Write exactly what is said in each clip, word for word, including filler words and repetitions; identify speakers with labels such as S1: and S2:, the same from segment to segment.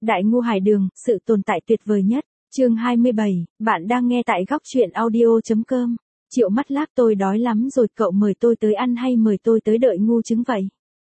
S1: Đại ngu hải đường, sự tồn tại tuyệt vời nhất. Chương hai mươi bảy, bạn đang nghe tại góc truyện audio.com. Triệu mắt lác, tôi đói lắm rồi, cậu mời tôi tới ăn hay mời tôi tới đợi ngu trứng vậy?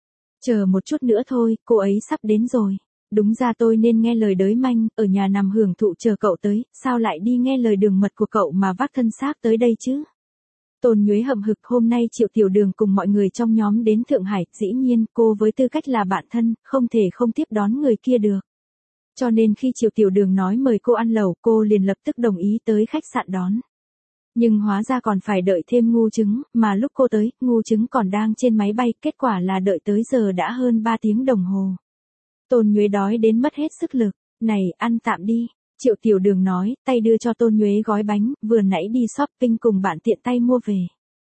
S1: Chờ một chút nữa thôi, cô ấy sắp đến rồi. Đúng ra tôi nên nghe lời đới manh, ở nhà nằm hưởng thụ chờ cậu tới, sao lại đi nghe lời đường mật của cậu mà vác thân xác tới đây chứ? Tôn Nhuế hậm hực, hôm nay Triệu Tiểu Đường cùng mọi người trong nhóm đến Thượng Hải, dĩ nhiên cô với tư cách là bạn thân, không thể không tiếp đón người kia được. Cho nên khi Triệu Tiểu Đường nói mời cô ăn lẩu, cô liền lập tức đồng ý tới khách sạn đón. Nhưng hóa ra còn phải đợi thêm ngu trứng, mà lúc cô tới, ngu trứng còn đang trên máy bay, kết quả là đợi tới giờ đã hơn ba tiếng đồng hồ. Tôn Nhuế đói đến mất hết sức lực, này, ăn tạm đi. Triệu Tiểu Đường nói, tay đưa cho Tôn Nhuế gói bánh, vừa nãy đi shopping cùng bạn tiện tay mua về.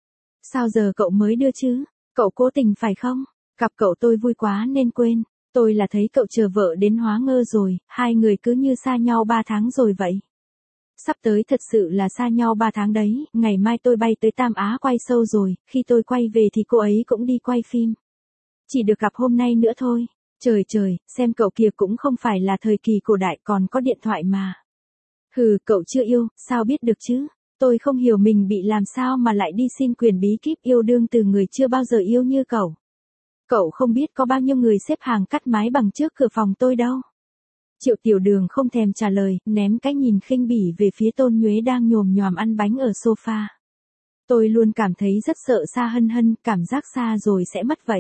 S1: Sao giờ cậu mới đưa chứ? Cậu cố tình phải không? Gặp cậu tôi vui quá nên quên. Tôi là thấy cậu chờ vợ đến hóa ngơ rồi, hai người cứ như xa nhau ba tháng rồi vậy. Sắp tới thật sự là xa nhau ba tháng đấy, ngày mai tôi bay tới Tam Á quay show rồi, khi tôi quay về thì cô ấy cũng đi quay phim. Chỉ được gặp hôm nay nữa thôi. Trời trời, xem cậu kìa, cũng không phải là thời kỳ cổ đại còn có điện thoại mà. Hừ, cậu chưa yêu, sao biết được chứ? Tôi không hiểu mình bị làm sao mà lại đi xin quyền bí kíp yêu đương từ người chưa bao giờ yêu như cậu. Cậu không biết có bao nhiêu người xếp hàng cắt mái bằng trước cửa phòng tôi đâu. Triệu Tiểu Đường không thèm trả lời, ném cái nhìn khinh bỉ về phía Tôn Nhuế đang nhồm nhòm ăn bánh ở sofa. Tôi luôn cảm thấy rất sợ xa Hân Hân, cảm giác xa rồi sẽ mất vậy.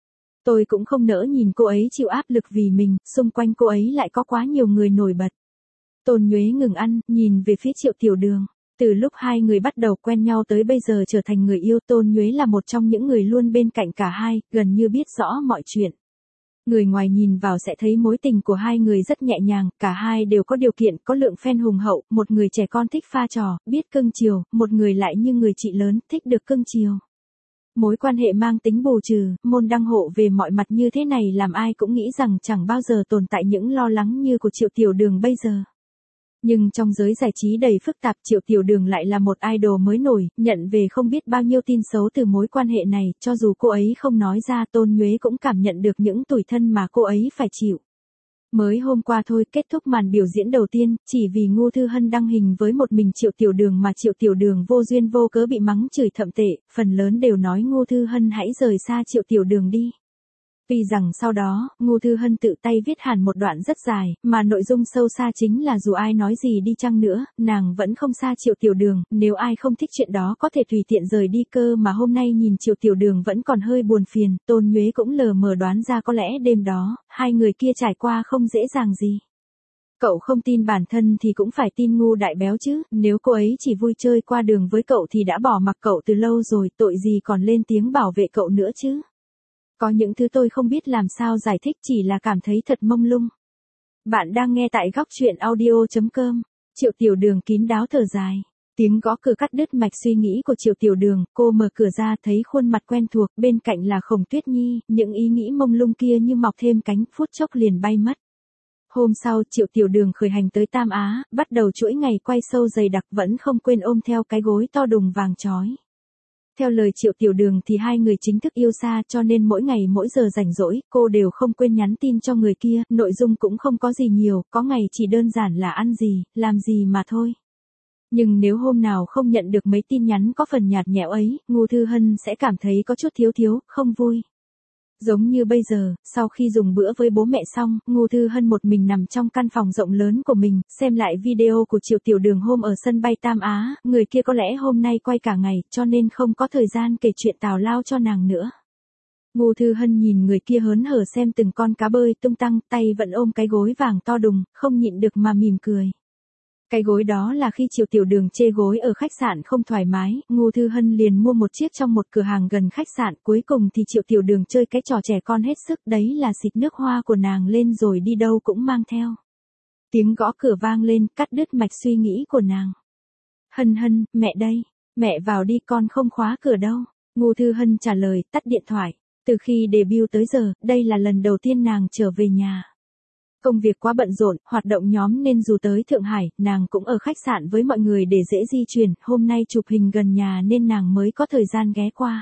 S1: Tôi cũng không nỡ nhìn cô ấy chịu áp lực vì mình, xung quanh cô ấy lại có quá nhiều người nổi bật. Tôn Nhuế ngừng ăn, nhìn về phía Triệu Tiểu Đường. Từ lúc hai người bắt đầu quen nhau tới bây giờ trở thành người yêu, Tôn Nhuế là một trong những người luôn bên cạnh cả hai, gần như biết rõ mọi chuyện. Người ngoài nhìn vào sẽ thấy mối tình của hai người rất nhẹ nhàng, cả hai đều có điều kiện, có lượng fan hùng hậu, một người trẻ con thích pha trò, biết cưng chiều, một người lại như người chị lớn, thích được cưng chiều. Mối quan hệ mang tính bù trừ, môn đăng hộ về mọi mặt như thế này làm ai cũng nghĩ rằng chẳng bao giờ tồn tại những lo lắng như của Triệu Tiểu Đường bây giờ. Nhưng trong giới giải trí đầy phức tạp, Triệu Tiểu Đường lại là một idol mới nổi, nhận về không biết bao nhiêu tin xấu từ mối quan hệ này, cho dù cô ấy không nói ra, Tôn Nhuế cũng cảm nhận được những tủi thân mà cô ấy phải chịu. Mới hôm qua thôi, kết thúc màn biểu diễn đầu tiên, chỉ vì Ngô Thư Hân đăng hình với một mình Triệu Tiểu Đường mà Triệu Tiểu Đường vô duyên vô cớ bị mắng chửi thậm tệ, phần lớn đều nói Ngô Thư Hân hãy rời xa Triệu Tiểu Đường đi. Tuy rằng sau đó, Ngô Thư Hân tự tay viết hẳn một đoạn rất dài, mà nội dung sâu xa chính là dù ai nói gì đi chăng nữa, nàng vẫn không xa Triệu Tiểu Đường, nếu ai không thích chuyện đó có thể tùy tiện rời đi cơ, mà hôm nay nhìn Triệu Tiểu Đường vẫn còn hơi buồn phiền, Tôn Nhuế cũng lờ mờ đoán ra có lẽ đêm đó, hai người kia trải qua không dễ dàng gì. Cậu không tin bản thân thì cũng phải tin ngu đại béo chứ, nếu cô ấy chỉ vui chơi qua đường với cậu thì đã bỏ mặc cậu từ lâu rồi, tội gì còn lên tiếng bảo vệ cậu nữa chứ. Có những thứ tôi không biết làm sao giải thích, chỉ là cảm thấy thật mông lung. Bạn đang nghe tại góc truyện audio.com. Triệu Tiểu Đường kín đáo thở dài. Tiếng gõ cửa cắt đứt mạch suy nghĩ của Triệu Tiểu Đường, cô mở cửa ra thấy khuôn mặt quen thuộc, bên cạnh là Khổng Tuyết Nhi, những ý nghĩ mông lung kia như mọc thêm cánh, phút chốc liền bay mất. Hôm sau, Triệu Tiểu Đường khởi hành tới Tam Á, bắt đầu chuỗi ngày quay show dày đặc, vẫn không quên ôm theo cái gối to đùng vàng chói. Theo lời Triệu Tiểu Đường thì hai người chính thức yêu xa, cho nên mỗi ngày mỗi giờ rảnh rỗi, cô đều không quên nhắn tin cho người kia, nội dung cũng không có gì nhiều, có ngày chỉ đơn giản là ăn gì, làm gì mà thôi. Nhưng nếu hôm nào không nhận được mấy tin nhắn có phần nhạt nhẽo ấy, Ngô Thư Hân sẽ cảm thấy có chút thiếu thiếu, không vui. Giống như bây giờ, sau khi dùng bữa với bố mẹ xong, Ngô Thư Hân một mình nằm trong căn phòng rộng lớn của mình, xem lại video của Triệu Tiểu Đường hôm ở sân bay Tam Á, người kia có lẽ hôm nay quay cả ngày, cho nên không có thời gian kể chuyện tào lao cho nàng nữa. Ngô Thư Hân nhìn người kia hớn hở xem từng con cá bơi tung tăng, tay vẫn ôm cái gối vàng to đùng, không nhịn được mà mỉm cười. Cái gối đó là khi Triệu Tiểu Đường chê gối ở khách sạn không thoải mái, Ngô Thư Hân liền mua một chiếc trong một cửa hàng gần khách sạn, cuối cùng thì Triệu Tiểu Đường chơi cái trò trẻ con hết sức, đấy là xịt nước hoa của nàng lên rồi đi đâu cũng mang theo. Tiếng gõ cửa vang lên, cắt đứt mạch suy nghĩ của nàng. Hân Hân, mẹ đây, mẹ vào đi, con không khóa cửa đâu. Ngô Thư Hân trả lời, tắt điện thoại. Từ khi debut tới giờ, đây là lần đầu tiên nàng trở về nhà. Công việc quá bận rộn, hoạt động nhóm nên dù tới Thượng Hải, nàng cũng ở khách sạn với mọi người để dễ di chuyển, hôm nay chụp hình gần nhà nên nàng mới có thời gian ghé qua.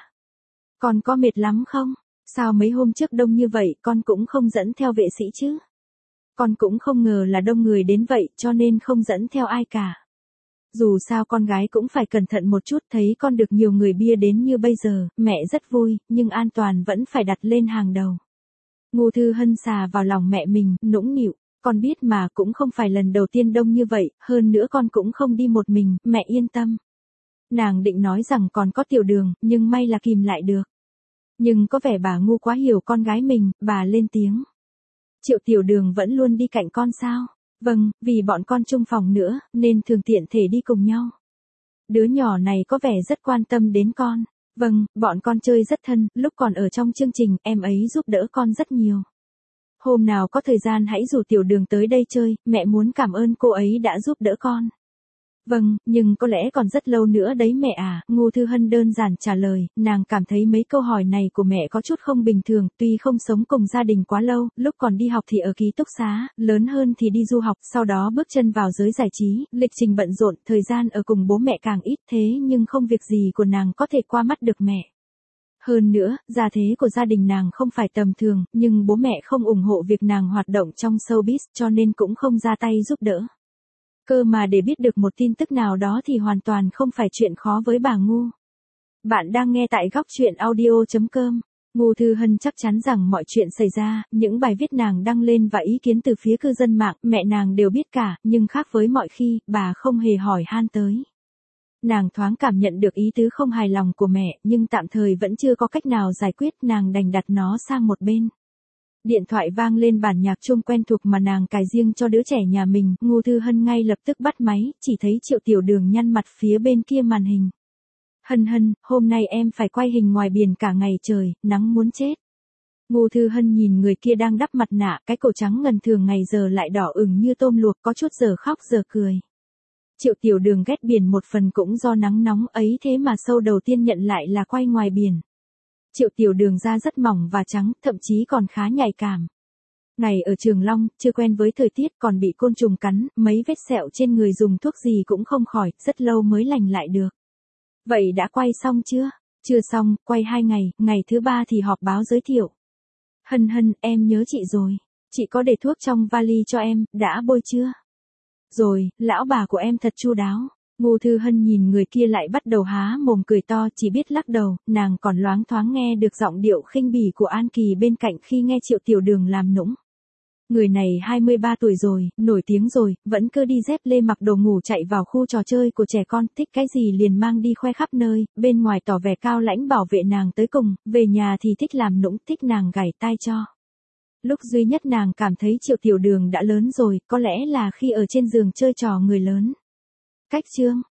S1: Con có mệt lắm không? Sao mấy hôm trước đông như vậy, con cũng không dẫn theo vệ sĩ chứ? Con cũng không ngờ là đông người đến vậy cho nên không dẫn theo ai cả. Dù sao con gái cũng phải cẩn thận một chút, thấy con được nhiều người bia đến như bây giờ, mẹ rất vui, nhưng an toàn vẫn phải đặt lên hàng đầu. Ngô Thư Hân xà vào lòng mẹ mình, nũng nịu, con biết mà, cũng không phải lần đầu tiên đông như vậy, hơn nữa con cũng không đi một mình, mẹ yên tâm. Nàng định nói rằng còn có Tiểu Đường, nhưng may là kìm lại được. Nhưng có vẻ bà ngu quá hiểu con gái mình, bà lên tiếng. Triệu Tiểu Đường vẫn luôn đi cạnh con sao? Vâng, vì bọn con chung phòng nữa, nên thường tiện thể đi cùng nhau. Đứa nhỏ này có vẻ rất quan tâm đến con. Vâng, bọn con chơi rất thân, lúc còn ở trong chương trình, em ấy giúp đỡ con rất nhiều. Hôm nào có thời gian hãy rủ Tiểu Đường tới đây chơi, mẹ muốn cảm ơn cô ấy đã giúp đỡ con. Vâng, nhưng có lẽ còn rất lâu nữa đấy mẹ à, Ngô Thư Hân đơn giản trả lời, nàng cảm thấy mấy câu hỏi này của mẹ có chút không bình thường, tuy không sống cùng gia đình quá lâu, lúc còn đi học thì ở ký túc xá, lớn hơn thì đi du học, sau đó bước chân vào giới giải trí, lịch trình bận rộn, thời gian ở cùng bố mẹ càng ít thế nhưng không việc gì của nàng có thể qua mắt được mẹ. Hơn nữa, gia thế của gia đình nàng không phải tầm thường, nhưng bố mẹ không ủng hộ việc nàng hoạt động trong showbiz cho nên cũng không ra tay giúp đỡ. Cơ mà để biết được một tin tức nào đó thì hoàn toàn không phải chuyện khó với bà ngu. Bạn đang nghe tại góc truyện audio chấm com. Ngô Thư Hân chắc chắn rằng mọi chuyện xảy ra, những bài viết nàng đăng lên và ý kiến từ phía cư dân mạng, mẹ nàng đều biết cả, nhưng khác với mọi khi, bà không hề hỏi han tới. Nàng thoáng cảm nhận được ý tứ không hài lòng của mẹ, nhưng tạm thời vẫn chưa có cách nào giải quyết, nàng đành đặt nó sang một bên. Điện thoại vang lên, bản nhạc chuông quen thuộc mà nàng cài riêng cho đứa trẻ nhà mình, Ngô Thư Hân ngay lập tức bắt máy, chỉ thấy Triệu Tiểu Đường nhăn mặt phía bên kia màn hình. Hân Hân, hôm nay em phải quay hình ngoài biển cả ngày trời, nắng muốn chết. Ngô Thư Hân nhìn người kia đang đắp mặt nạ, cái cổ trắng ngần thường ngày giờ lại đỏ ửng như tôm luộc, có chút giờ khóc giờ cười. Triệu Tiểu Đường ghét biển một phần cũng do nắng nóng ấy, thế mà show đầu tiên nhận lại là quay ngoài biển. Triệu Tiểu Đường da rất mỏng và trắng, thậm chí còn khá nhạy cảm. Ngày ở Trường Long, chưa quen với thời tiết còn bị côn trùng cắn, mấy vết sẹo trên người dùng thuốc gì cũng không khỏi, rất lâu mới lành lại được. Vậy đã quay xong chưa? Chưa xong, quay hai ngày, ngày thứ ba thì họp báo giới thiệu. Hân Hân, em nhớ chị rồi. Chị có để thuốc trong vali cho em, đã bôi chưa? Rồi, lão bà của em thật chu đáo. Ngô Thư Hân nhìn người kia lại bắt đầu há mồm cười to, chỉ biết lắc đầu, nàng còn loáng thoáng nghe được giọng điệu khinh bỉ của An Kỳ bên cạnh khi nghe Triệu Tiểu Đường làm nũng. Người này hai mươi ba tuổi rồi, nổi tiếng rồi, vẫn cứ đi dép lê mặc đồ ngủ chạy vào khu trò chơi của trẻ con, thích cái gì liền mang đi khoe khắp nơi, bên ngoài tỏ vẻ cao lãnh bảo vệ nàng tới cùng, về nhà thì thích làm nũng, thích nàng gảy tai cho. Lúc duy nhất nàng cảm thấy Triệu Tiểu Đường đã lớn rồi, có lẽ là khi ở trên giường chơi trò người lớn. Cách chương